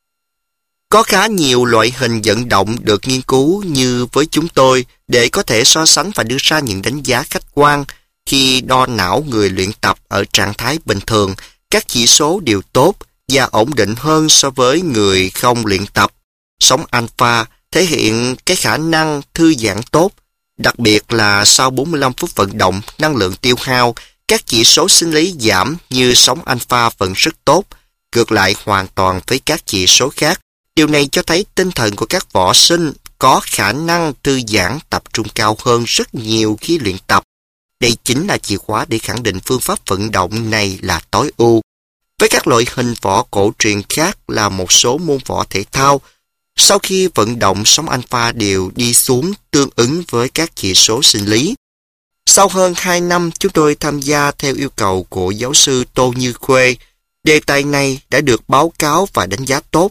Có khá nhiều loại hình vận động được nghiên cứu như với chúng tôi để có thể so sánh và đưa ra những đánh giá khách quan. Khi đo não người luyện tập ở trạng thái bình thường, các chỉ số đều tốt và ổn định hơn so với người không luyện tập. Sóng alpha thể hiện cái khả năng thư giãn tốt, đặc biệt là sau bốn mươi lăm phút vận động, năng lượng tiêu hao, các chỉ số sinh lý giảm như sóng alpha vẫn rất tốt, ngược lại hoàn toàn với các chỉ số khác. Điều này cho thấy tinh thần của các võ sinh có khả năng thư giãn tập trung cao hơn rất nhiều khi luyện tập. Đây chính là chìa khóa để khẳng định phương pháp vận động này là tối ưu. Với các loại hình võ cổ truyền khác là một số môn võ thể thao, sau khi vận động sóng alpha đều đi xuống tương ứng với các chỉ số sinh lý. Sau hơn hai năm chúng tôi tham gia theo yêu cầu của giáo sư Tô Như Khuê, đề tài này đã được báo cáo và đánh giá tốt.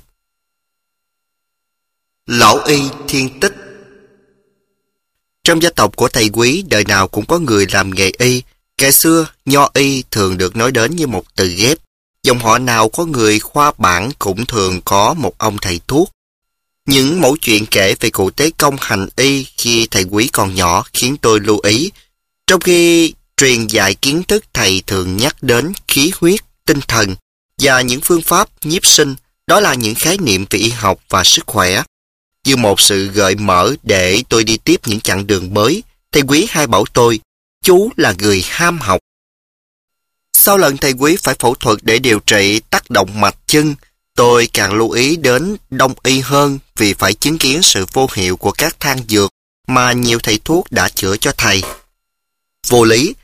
Lão y thiên tích. Trong gia tộc của thầy Quý, đời nào cũng có người làm nghề y. Ngày xưa, nho y thường được nói đến như một từ ghép. Dòng họ nào có người khoa bảng cũng thường có một ông thầy thuốc. Những mẫu chuyện kể về cụ Tế Công hành y khi thầy Quý còn nhỏ khiến tôi lưu ý. Trong khi truyền dạy kiến thức, thầy thường nhắc đến khí huyết, tinh thần và những phương pháp nhiếp sinh. Đó là những khái niệm về y học và sức khỏe. Như một sự gợi mở để tôi đi tiếp những chặng đường mới, thầy Quý hay bảo tôi, chú là người ham học. Sau lần thầy Quý phải phẫu thuật để điều trị tắc động mạch chân, tôi càng lưu ý đến đông y hơn vì phải chứng kiến sự vô hiệu của các thang dược mà nhiều thầy thuốc đã chữa cho thầy. Vô lý,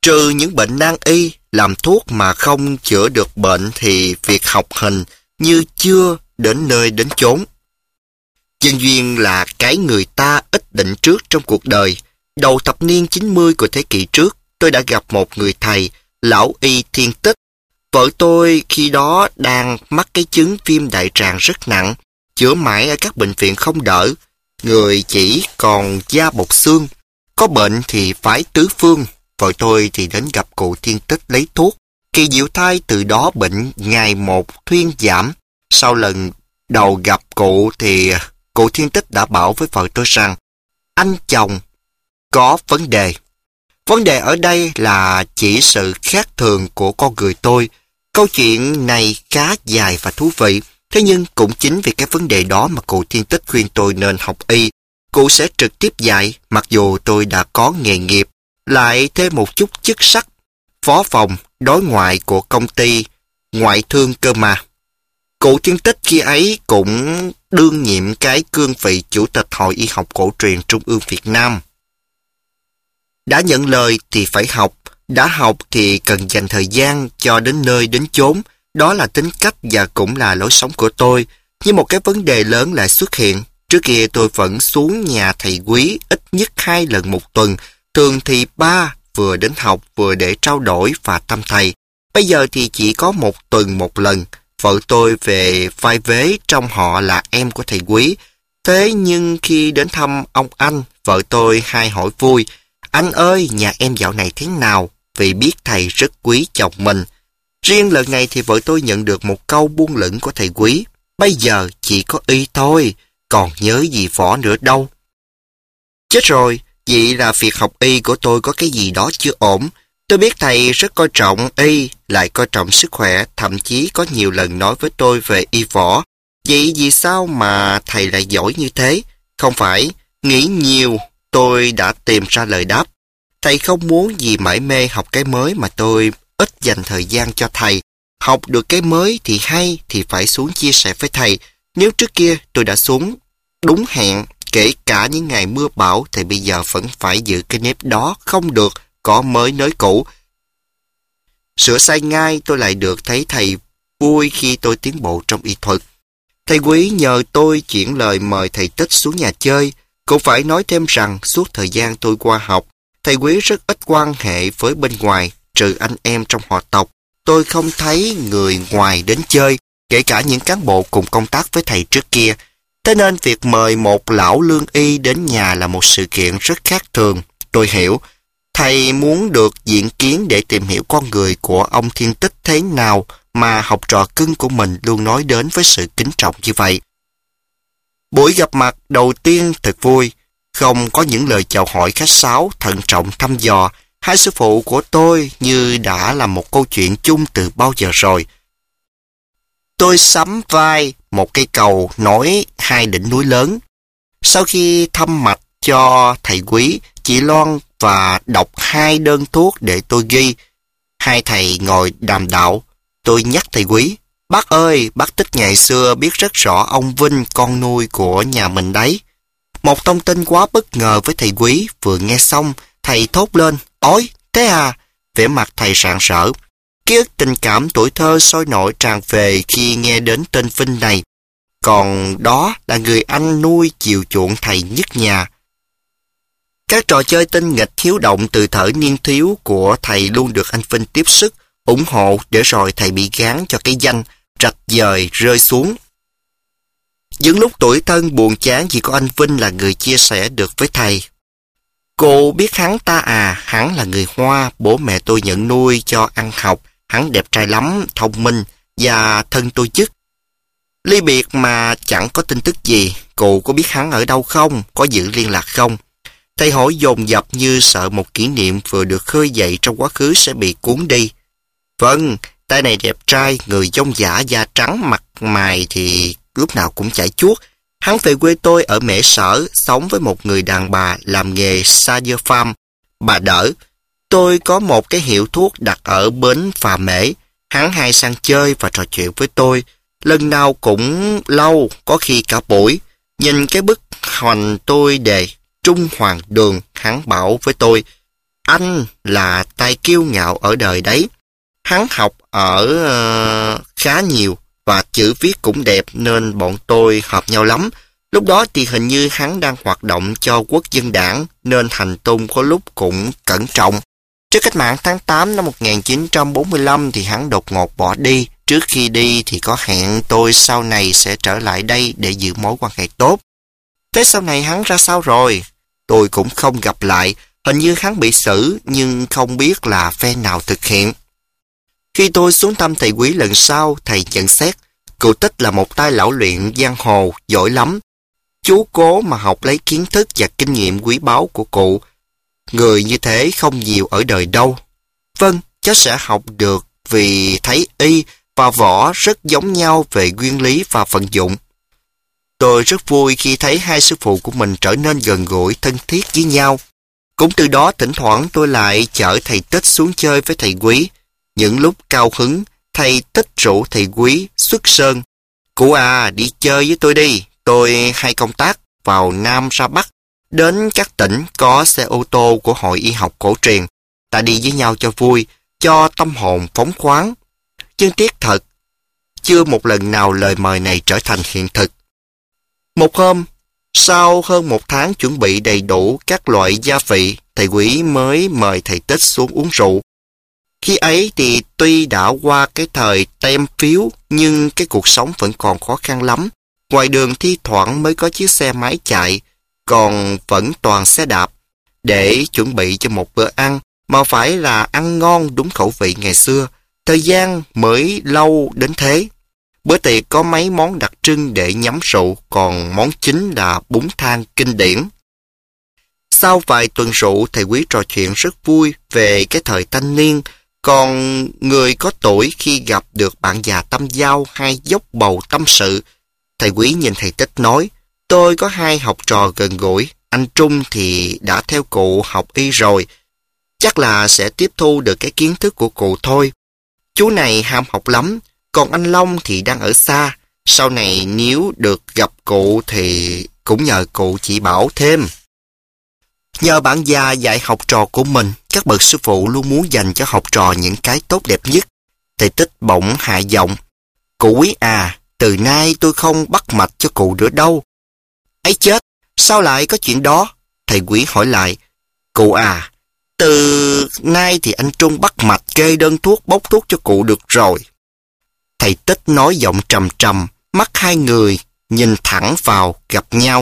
Trừ những bệnh nan y, làm thuốc mà không chữa được bệnh thì việc học hành như chưa đến nơi đến chốn. Nhân duyên là cái người ta ít định trước trong cuộc đời. Đầu thập niên chín mươi của thế kỷ trước, tôi đã gặp một người thầy, lão y thiên tích. Vợ tôi khi đó đang mắc cái chứng viêm đại tràng rất nặng, chữa mãi ở các bệnh viện không đỡ. Người chỉ còn da bọc xương, có bệnh thì phải tứ phương. Vợ tôi thì đến gặp cụ thiên tích lấy thuốc. Kỳ diệu thai từ đó bệnh ngày một thuyên giảm. Sau lần đầu gặp cụ thì cụ thiên tích đã bảo với vợ tôi rằng anh chồng có vấn đề. Vấn đề ở đây là chỉ sự khác thường của con người tôi. Câu chuyện này khá dài và thú vị. Thế nhưng cũng chính vì cái vấn đề đó mà cụ thiên tích khuyên tôi nên học y. Cụ sẽ trực tiếp dạy, mặc dù tôi đã có nghề nghiệp, lại thêm một chút chức sắc, phó phòng, đối ngoại của công ty ngoại thương cơ mà. Cụ thiên tích khi ấy cũng đương nhiệm cái cương vị chủ tịch Hội Y học cổ truyền Trung ương Việt Nam. Đã nhận lời thì phải học, đã học thì cần dành thời gian cho đến nơi đến chốn. Đó là tính cách và cũng là lối sống của tôi. Nhưng một cái vấn đề lớn lại xuất hiện. Trước kia tôi vẫn xuống nhà thầy Quý ít nhất hai lần một tuần, thường thì ba, vừa đến học vừa để trao đổi và thăm thầy. Bây giờ thì chỉ có một tuần một lần. Vợ tôi về vai vế trong họ là em của thầy Quý. Thế nhưng khi đến thăm ông anh, vợ tôi hay hỏi vui, anh ơi, nhà em dạo này thế nào? Vì biết thầy rất quý chồng mình. Riêng lần này thì vợ tôi nhận được một câu buông lửng của thầy Quý. Bây giờ chỉ có y thôi, còn nhớ gì võ nữa đâu. Chết rồi, vậy là việc học y của tôi có cái gì đó chưa ổn. Tôi biết thầy rất coi trọng y, lại coi trọng sức khỏe, thậm chí có nhiều lần nói với tôi về y võ. Vậy vì sao mà thầy lại giỏi như thế? Không phải, nghĩ nhiều, tôi đã tìm ra lời đáp. Thầy không muốn gì mải mê học cái mới mà tôi ít dành thời gian cho thầy. Học được cái mới thì hay thì phải xuống chia sẻ với thầy. Nếu trước kia tôi đã xuống đúng hẹn, kể cả những ngày mưa bão thì bây giờ vẫn phải giữ cái nếp đó, không được có mới nới cũ. Sửa sai ngay tôi lại được thấy thầy vui khi tôi tiến bộ trong y thuật. Thầy Quý nhờ tôi chuyển lời mời thầy Tích xuống nhà chơi. Cũng phải nói thêm rằng suốt thời gian tôi qua học, thầy Quý rất ít quan hệ với bên ngoài, trừ anh em trong họ tộc. Tôi không thấy người ngoài đến chơi, kể cả những cán bộ cùng công tác với thầy trước kia. Thế nên việc mời một lão lương y đến nhà là một sự kiện rất khác thường. Tôi hiểu, thầy muốn được diện kiến để tìm hiểu con người của ông Thiên Tích thế nào mà học trò cưng của mình luôn nói đến với sự kính trọng như vậy. Buổi gặp mặt đầu tiên thật vui, không có những lời chào hỏi khách sáo, thận trọng thăm dò. Hai sư phụ của tôi như đã là một câu chuyện chung từ bao giờ rồi. Tôi sắm vai một cây cầu nối hai đỉnh núi lớn. Sau khi thăm mạch cho thầy Quý, chị Loan và đọc hai đơn thuốc để tôi ghi. Hai thầy ngồi đàm đạo. Tôi nhắc thầy Quý, bác ơi, bác Tích ngày xưa biết rất rõ ông Vinh, con nuôi của nhà mình đấy. Một thông tin quá bất ngờ với thầy Quý. Vừa nghe xong, thầy thốt lên, ôi, thế à? Vẻ mặt thầy rạng rỡ. Ký ức tình cảm tuổi thơ sôi nổi tràn về khi nghe đến tên Vinh này. Còn đó là người anh nuôi chiều chuộng thầy nhất nhà. Các trò chơi tinh nghịch hiếu động từ thở niên thiếu của thầy luôn được anh Vinh tiếp sức, ủng hộ để rồi thầy bị gán cho cái danh rạch dời rơi xuống. Những lúc tủi thân buồn chán chỉ có anh Vinh là người chia sẻ được với thầy. Cô biết hắn ta à, hắn là người Hoa, bố mẹ tôi nhận nuôi cho ăn học, hắn đẹp trai lắm, thông minh và thân tôi chức. Ly biệt mà chẳng có tin tức gì, cô có biết hắn ở đâu không, có giữ liên lạc không? Thầy hỏi dồn dập như sợ một kỷ niệm vừa được khơi dậy trong quá khứ sẽ bị cuốn đi. Vâng, tay này đẹp trai, người dông dã da trắng, mặt mày thì lúc nào cũng chảy chuốt. Hắn về quê tôi ở Mễ Sở, sống với một người đàn bà làm nghề sa dơ farm. Bà đỡ. Tôi có một cái hiệu thuốc đặt ở bến Phà Mễ. Hắn hay sang chơi và trò chuyện với tôi. Lần nào cũng lâu, có khi cả buổi. Nhìn cái bức hoành tôi đề Trung Hoàng Đường, hắn bảo với tôi, anh là tài kiêu ngạo ở đời đấy. Hắn học ở uh, khá nhiều và chữ viết cũng đẹp nên bọn tôi hợp nhau lắm. Lúc đó thì hình như hắn đang hoạt động cho Quốc dân đảng nên hành tung có lúc cũng cẩn trọng. Trước cách mạng tháng tám năm một nghìn chín trăm bốn mươi lăm thì hắn đột ngột bỏ đi. Trước khi đi thì có hẹn tôi sau này sẽ trở lại đây để giữ mối quan hệ tốt. Thế sau này hắn ra sao rồi? Tôi cũng không gặp lại. Hình như hắn bị xử nhưng không biết là phe nào thực hiện. Khi tôi xuống thăm thầy Quý lần sau, thầy nhận xét cụ Tích là một tay lão luyện giang hồ giỏi lắm. Chú cố mà học lấy kiến thức và kinh nghiệm quý báu của cụ. Người như thế không nhiều ở đời đâu. Vâng, cháu sẽ học được vì thấy y và võ rất giống nhau về nguyên lý và vận dụng. Tôi rất vui khi thấy hai sư phụ của mình trở nên gần gũi, thân thiết với nhau. Cũng từ đó thỉnh thoảng tôi lại chở thầy Tích xuống chơi với thầy Quý. Những lúc cao hứng, thầy Tích rủ thầy Quý xuất sơn. Cụ à, đi chơi với tôi đi. Tôi hay công tác vào Nam ra Bắc. Đến các tỉnh có xe ô tô của Hội Y học cổ truyền. Ta đi với nhau cho vui, cho tâm hồn phóng khoáng. Nhưng tiếc thật, chưa một lần nào lời mời này trở thành hiện thực. Một hôm, sau hơn một tháng chuẩn bị đầy đủ các loại gia vị, thầy Quý mới mời thầy Tích xuống uống rượu. Khi ấy thì tuy đã qua cái thời tem phiếu, nhưng cái cuộc sống vẫn còn khó khăn lắm. Ngoài đường thi thoảng mới có chiếc xe máy chạy, còn vẫn toàn xe đạp. Để chuẩn bị cho một bữa ăn, mà phải là ăn ngon đúng khẩu vị ngày xưa, thời gian mới lâu đến thế. Bữa tiệc có mấy món đặc trưng để nhắm rượu, còn món chính là bún thang kinh điển. Sau vài tuần rượu, thầy Quý trò chuyện rất vui về cái thời thanh niên, còn người có tuổi khi gặp được bạn già tâm giao hay dốc bầu tâm sự. Thầy Quý nhìn thầy Tích nói, tôi có hai học trò gần gũi, anh Trung thì đã theo cụ học y rồi, chắc là sẽ tiếp thu được cái kiến thức của cụ thôi. Chú này ham học lắm, còn anh Long thì đang ở xa, sau này nếu được gặp cụ thì cũng nhờ cụ chỉ bảo thêm. Nhờ bạn già dạy học trò của mình, các bậc sư phụ luôn muốn dành cho học trò những cái tốt đẹp nhất. Thầy Tích bỗng hạ giọng, cụ Quý à, từ nay tôi không bắt mạch cho cụ nữa đâu. Ấy chết, sao lại có chuyện đó? Thầy Quý hỏi lại, cụ à, từ nay thì anh Trung bắt mạch kê đơn thuốc bốc thuốc cho cụ được rồi. Thầy Tích nói giọng trầm trầm, mắt hai người nhìn thẳng vào gặp nhau.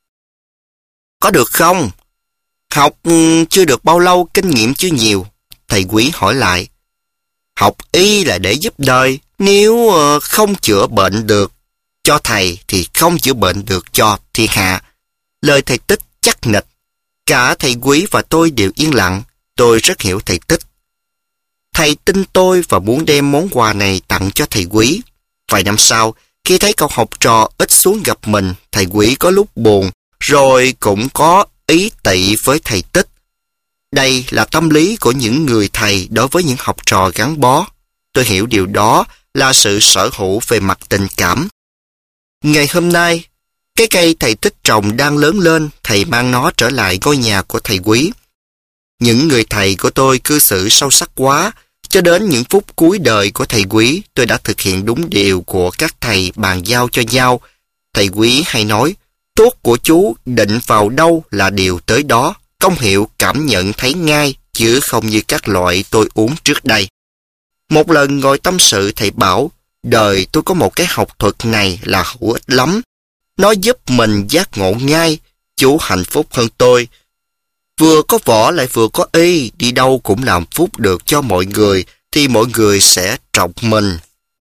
Có được không? Học chưa được bao lâu, kinh nghiệm chưa nhiều. Thầy Quý hỏi lại. Học y là để giúp đời, nếu không chữa bệnh được cho thầy thì không chữa bệnh được cho thiên hạ. Lời thầy Tích chắc nịch. Cả thầy Quý và tôi đều yên lặng. Tôi rất hiểu thầy Tích. Thầy tin tôi và muốn đem món quà này tặng cho thầy Quý. Vài năm sau, khi thấy cậu học trò ít xuống gặp mình, thầy Quý có lúc buồn, rồi cũng có ý tị với thầy Tích. Đây là tâm lý của những người thầy đối với những học trò gắn bó. Tôi hiểu điều đó là sự sở hữu về mặt tình cảm. Ngày hôm nay, cái cây thầy Tích trồng đang lớn lên, thầy mang nó trở lại ngôi nhà của thầy Quý. Những người thầy của tôi cư xử sâu sắc quá, cho đến những phút cuối đời của thầy Quý, tôi đã thực hiện đúng điều của các thầy bàn giao cho nhau. Thầy Quý hay nói, thuốc của chú định vào đâu là điều tới đó, công hiệu cảm nhận thấy ngay, chứ không như các loại tôi uống trước đây. Một lần ngồi tâm sự, thầy bảo, đời tôi có một cái học thuật này là hữu ích lắm. Nó giúp mình giác ngộ ngay, chú hạnh phúc hơn tôi. Vừa có võ lại vừa có y, đi đâu cũng làm phúc được cho mọi người, thì mọi người sẽ trọng mình.